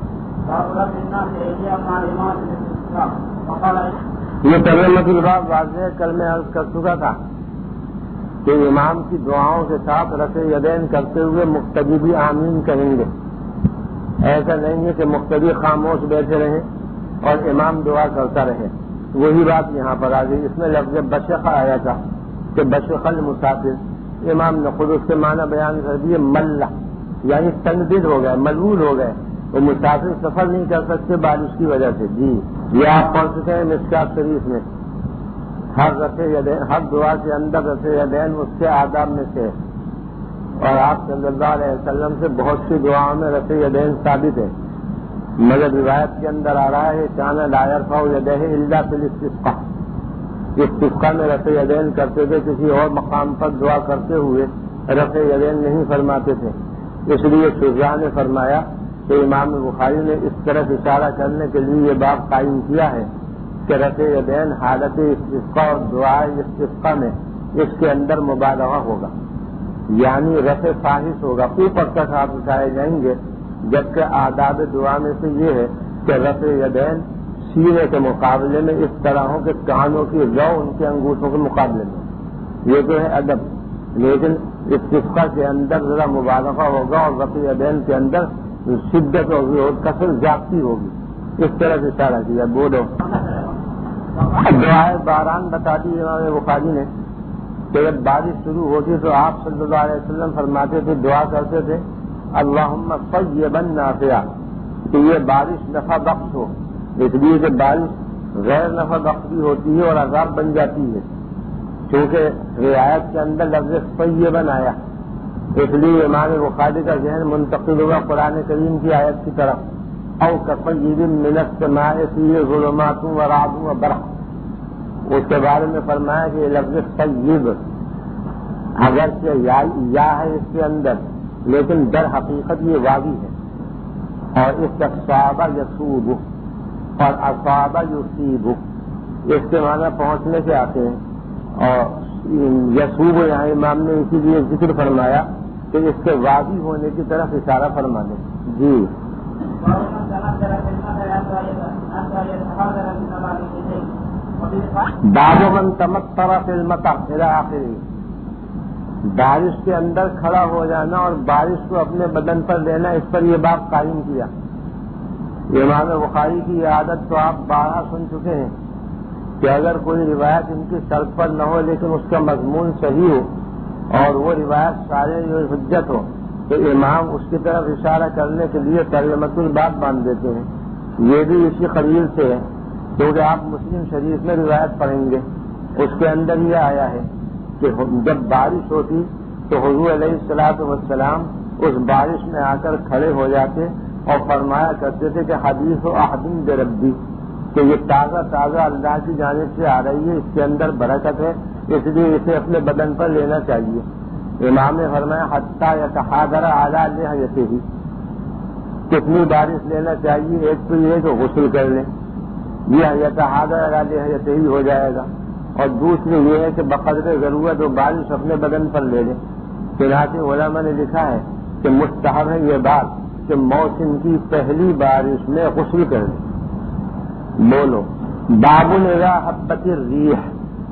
یہ ترجمۃ الباب واضح کل میں عرض کر چکا تھا کہ امام کی دعاؤں کے ساتھ رفع یدین کرتے ہوئے مقتدی بھی آمین کہیں گے، ایسا نہیں ہے کہ مقتدی خاموش بیٹھے رہیں اور امام دعا کرتا رہے۔ وہی بات یہاں پر آ گئی، اس میں لفظ بشق آیا تھا کہ بشق المسافر، امام نے خود اس کے معنی بیان کر دیے، ملہ یعنی تنبیہ ہو گئے، ملول ہو گئے، وہ مسافر سفر نہیں کر سکتے بارش کی وجہ سے۔ جی یہ آپ پڑھ چکے ہیں مشکات شریف میں، ہر رفع یدین، ہر دعا کے اندر رفع یدین اس کے آداب میں سے، اور آپ صلی اللہ علیہ وسلم سے بہت سی دعاؤں میں رفع یدین ثابت ہے، مگر روایت کے اندر آ رہا ہے کان لا یرفع یدیہ الا فی الاستسقاء، استسقاء میں رفع یدین کرتے تھے، کسی اور مقام پر دعا کرتے ہوئے رفع یدین نہیں فرماتے تھے۔ اس لیے شجاع نے فرمایا کہ امام بخاری نے اس طرف اشارہ کرنے کے لیے یہ باب قائم کیا ہے کہ رفع یدین حالت استسقاء اور دعائے استسقاء میں اس کے اندر مبالغہ ہوگا، یعنی رفع فاحش ہوگا، اوپر تک ہاتھ اٹھائے جائیں گے، جبکہ آداب دعا میں سے یہ ہے کہ رفع یدین سینے کے مقابلے میں اس طرح ہو کہ کانوں کی رو ان کے انگوٹھوں کے مقابلے میں، یہ تو ہے ادب، لیکن استسقاء کے اندر ذرا مبالغہ ہوگا اور رفع یدین کے اندر شدت ہوگی اور کثر زیادتی ہوگی، اس طرح سے اشارہ کیا۔ بولو دعائے باران بتا دی امام بخاری نے کہ جب بارش شروع ہوتی تو آپ صلی اللہ علیہ وسلم فرماتے تھے، دعا کرتے تھے اللہم طیبا نافعا، کہ یہ بارش نفع بخش ہو، اس لیے کہ بارش غیر نفع بخش بھی ہوتی ہے اور عذاب بن جاتی ہے، کیونکہ رعایت کے اندر لفظ طیبا آیا، اس لیے امام بخاری کا ذہن منتقل ہوا قرآن کریم کی آیت کی طرف، او کطیب من السماء فیہ ظلمات ورعد وبرق، اس کے بارے میں فرمایا کہ یہ لفظ طیب اگرچہ یا, یا ہے اس کے اندر، لیکن در حقیقت یہ واوی ہے، اور اس کا صابہ یصوب اور اصابہ یصیب اس کے معنی پہنچنے سے آتے ہیں، اور یصوب یہاں امام نے اسی لیے ذکر فرمایا کہ اس کے واضح ہونے کی طرف اشارہ فرما دیں۔ جی باب من تمطر فی المطر الی آخرہ، بارش کے اندر کھڑا ہو جانا اور بارش کو اپنے بدن پر لینا، اس پر یہ باب قائم کیا۔ امام بخاری کی یہ عادت تو آپ بارہ سن چکے ہیں کہ اگر کوئی روایت ان کی شرط پر نہ ہو لیکن اس کا مضمون صحیح ہو اور وہ روایت سارے جو حجت ہو تو امام اس کی طرف اشارہ کرنے کے لیے ترجمۃ الباب باندھ دیتے ہیں۔ یہ بھی اسی قبیل سے ہے، کیونکہ آپ مسلم شریف میں روایت پڑھیں گے، اس کے اندر یہ آیا ہے کہ جب بارش ہوتی تو حضور علیہ الصلوۃ والسلام اس بارش میں آ کر کھڑے ہو جاتے اور فرمایا کرتے تھے کہ حدیث و احدن بربی، کہ یہ تازہ تازہ اللہ کی جانب سے آ رہی ہے، اس کے اندر برکت ہے، اس لیے اسے اپنے بدن پر لینا چاہیے۔ امام نے فرمایا حتیٰ یتحاضر علی لحیتہ، کتنی بارش لینا چاہیے؟ ایک تو یہ کہ غسل کر لیں، یہ حیت حاضر علیہ حیت ہی ہو جائے گا، اور دوسری یہ ہے کہ بقدر ضرورت وہ بارش اپنے بدن پر لے لے۔ چنانچہ علماء نے لکھا ہے کہ مستحب ہے یہ بات کہ موسم کی پہلی بارش میں غسل کر لے۔ بولو باب اذا حبت الریح،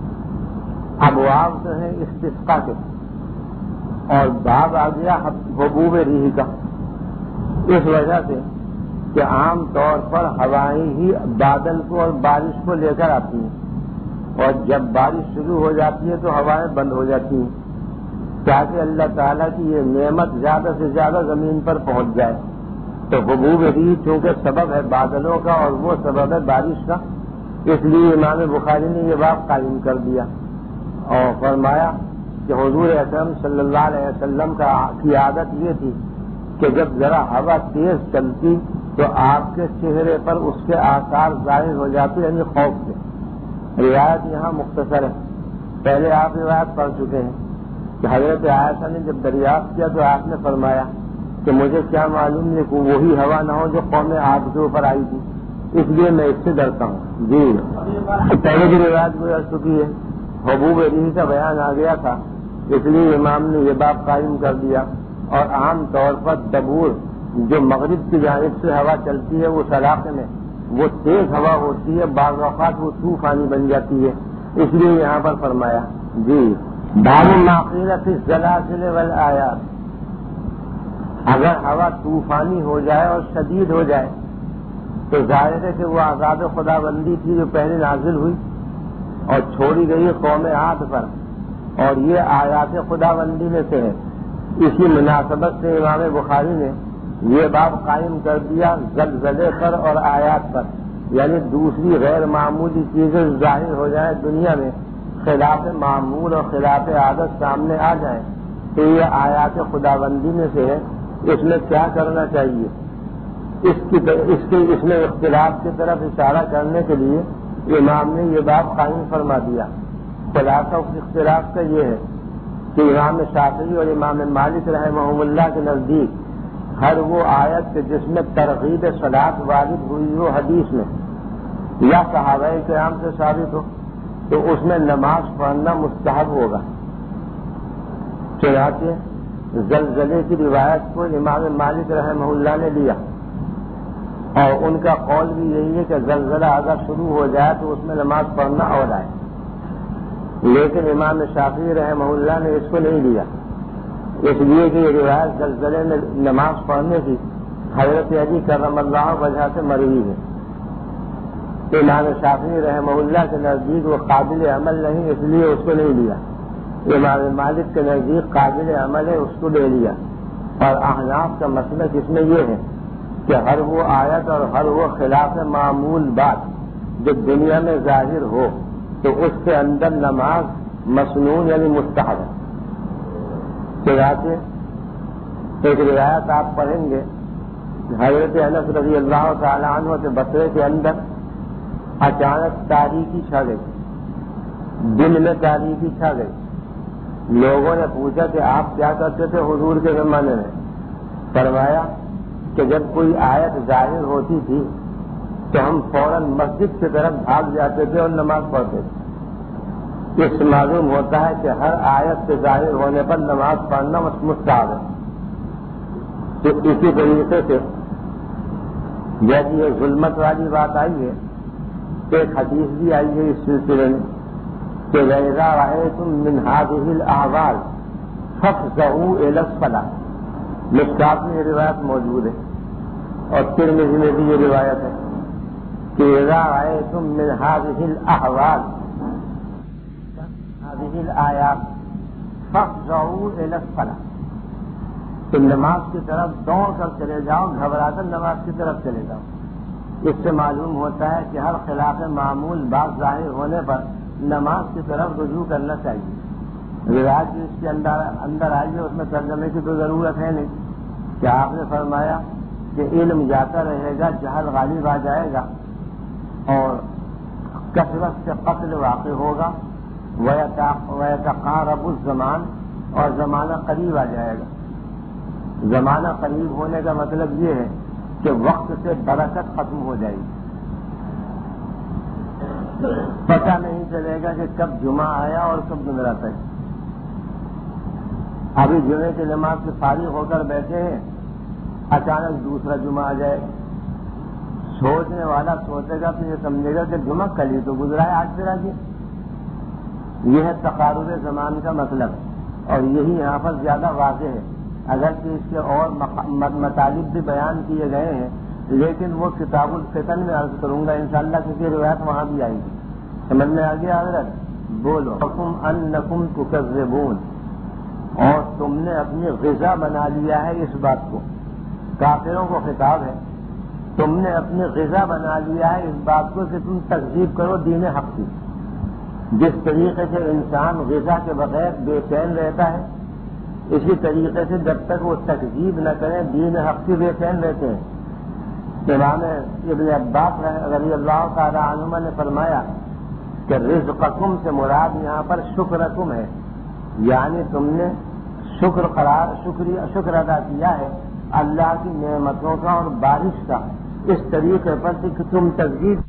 ابواب تو ہیں استسقاء کے، اور باب آ گیا حبوب ریح کا، اس وجہ سے کہ عام طور پر ہوائیں ہی بادل کو اور بارش کو لے کر آتی ہیں، اور جب بارش شروع ہو جاتی ہے تو ہوائیں بند ہو جاتی ہیں، تاکہ اللہ تعالیٰ کی یہ نعمت زیادہ سے زیادہ زمین پر پہنچ جائے۔ تو حبوب ریح چونکہ سبب ہے بادلوں کا اور وہ سبب ہے بارش کا، اس لیے امام بخاری نے یہ باب قائم کر دیا اور فرمایا کہ حضور اکرم صلی اللہ علیہ وسلم کا کی عادت یہ تھی کہ جب ذرا ہوا تیز چلتی تو آپ کے چہرے پر اس کے آثار ظاہر ہو جاتے، یعنی خوف کے۔ روایت یہاں مختصر ہے، پہلے آپ روایت پڑھ چکے ہیں کہ حضرت عائشہ نے جب دریافت کیا تو آپ نے فرمایا کہ مجھے کیا معلوم ہے کہ وہی ہوا نہ ہو جو قوم عاد کے اوپر آئی تھی، اس لیے میں اس سے ڈرتا ہوں۔ جی پہلے کی روایت گزر چکی ہے، حبوب ریح کا بیان آ گیا تھا، اس لیے امام نے یہ باب قائم کر دیا۔ اور عام طور پر دبور جو مغرب کی جانب سے ہوا چلتی ہے اس علاقے میں وہ تیز ہوا ہوتی ہے، بعض اوقات وہ طوفانی بن جاتی ہے، اس لیے یہاں پر فرمایا۔ جی باب ما قیل فی الزلازل والآیات، اگر ہوا طوفانی ہو جائے اور شدید ہو جائے تو ظاہر ہے کہ وہ عذاب خدا بندی تھی جو پہلے نازل ہوئی اور چھوڑی گئی قوم عاد پر، اور یہ آیات خدا بندی میں سے ہے۔ اسی مناسبت سے امام بخاری نے یہ باب قائم کر دیا زلزلے پر اور آیات پر، یعنی دوسری غیر معمولی چیزیں ظاہر ہو جائیں دنیا میں، خلاف معمول اور خلاف عادت سامنے آ جائیں تو یہ آیات خدا بندی میں سے ہے، اس میں کیا کرنا چاہیے، اس کی اس کے اس میں اختلاف کی طرف اشارہ کرنے کے لیے امام نے یہ باب قائم فرما دیا۔ خلاصہ اختلاف کا یہ ہے کہ امام شافعی اور امام مالک رحمہ اللہ کے نزدیک ہر وہ آیت جس میں ترغیب صلاۃ وارد ہوئی ہو حدیث میں یا صحابہ کرام سے ثابت ہو تو اس میں نماز پڑھنا مستحب ہوگا۔ چنانچہ زلزلے کی روایت کو امام مالک رحمہ اللہ نے لیا، اور ان کا قول بھی یہی ہے کہ زلزلہ اگر شروع ہو جائے تو اس میں نماز پڑھنا اور آئے، لیکن امام شافعی رحمہ اللہ نے اس کو نہیں لیا، اس لیے کہ یہ روایت زلزلے میں نماز پڑھنے کی حضرت علی کرم اللہ وجہ سے مروی ہے۔ امام شافعی رحمہ اللہ کے نزدیک وہ قابل عمل نہیں، اس لیے اس کو نہیں لیا۔ امام مالک کے نزدیک قابل عمل ہے، اس کو لے لیا۔ اور احناف کا مسلک اس میں یہ ہے کہ ہر وہ آیت اور ہر وہ خلاف معمول بات جو دنیا میں ظاہر ہو تو اس کے اندر نماز مسنون یعنی مستحب ہے۔ چنانچہ ایک روایت آپ پڑھیں گے، حضرت انس رضی اللہ تعالیٰ عنہ کے بصرے کے اندر اچانک تاریکی چھا گئی، دن میں تاریکی چھا گئی۔ لوگوں نے پوچھا کہ آپ کیا کرتے تھے حضور کے زمانے میں؟ فرمایا کہ جب کوئی آیت ظاہر ہوتی تھی تو ہم فوراً مسجد کی طرف بھاگ جاتے تھے اور نماز پڑھتے تھے۔ اس سے معلوم ہوتا ہے کہ ہر آیت کے ظاہر ہونے پر نماز پڑھنا مستحب ہے۔ تو اسی طریقے سے جیسے یہ ظلمت والی بات آئی ہے، ایک حدیث بھی آئی ہے اس سلسلے میں کہ وَإِذَا رَأَيْتُم مِّنْ هَٰذِهِ الْأَعْوَالِ فَافْزَعُوا إِلَى الصَّلَاةِ، مشکات میں یہ روایت موجود ہے، اور ترمذی میں بھی یہ روایت ہے کہ اذا رأيتم من هذه الاحوال هذه الآيات فافزعوا الى الصلاة، تو نماز کی طرف دوڑ کر چلے جاؤ، گھبرا کر نماز کی طرف چلے جاؤ۔ اس سے معلوم ہوتا ہے کہ ہر خلاف معمول بات ظاہر ہونے پر نماز کی طرف رجوع کرنا چاہیے۔ روایت جو اس کے اندر اندر آئی ہے اس میں ترجمے کی تو ضرورت ہے نہیں، کہ آپ نے فرمایا کہ علم جاتا رہے گا، جہل غالب آ جائے گا، اور کثرت سے قتل واقع ہوگا، وَيَتَقَارَبُ الزَّمَانُ، اور زمانہ قریب آ جائے گا۔ زمانہ قریب ہونے کا مطلب یہ ہے کہ وقت سے برکت ختم ہو جائے گی۔ پتہ نہیں چلے گا کہ کب جمعہ آیا اور کب جمعرات ہے. ابھی جمعے کی نماز سے فارغ ہو کر بیٹھے ہیں، اچانک دوسرا جمعہ آ جائے. سوچنے والا سوچے گا تو یہ سمجھے گا کہ جمعہ کل ہی تو گزرا ہے، آج پھر آ گیا. یہ ہے تقارب زمان کا مطلب، اور یہی یہاں پر زیادہ واضح ہے. اگرچہ اس کے اور مطالب بھی بیان کیے گئے ہیں، لیکن وہ کتاب الفتن میں عرض کروں گا انشاءاللہ، کسی روایت وہاں بھی آئے گی. سمجھ میں آ گیا حضرت؟ بولو حکم انکم تکذبون، اور تم نے اپنی غذا بنا لیا ہے اس بات کو. کافروں کو خطاب ہے، تم نے اپنی غذا بنا لیا ہے اس بات کو کہ تم تکذیب کرو دین حق کی. جس طریقے سے انسان غذا کے بغیر بے چین رہتا ہے، اسی طریقے سے جب تک وہ تکذیب نہ کریں دین حق کی بے چین رہتے ہیں. امام ابن عباس رضی اللہ تعالی عنہما نے فرمایا کہ رزقکم سے مراد یہاں پر شکرکم ہے، یعنی تم نے شکر قرار شکریہ شکر ادا کیا ہے اللہ کی نعمتوں کا اور بارش کا، اس طریقے پر کہ تم تکذیب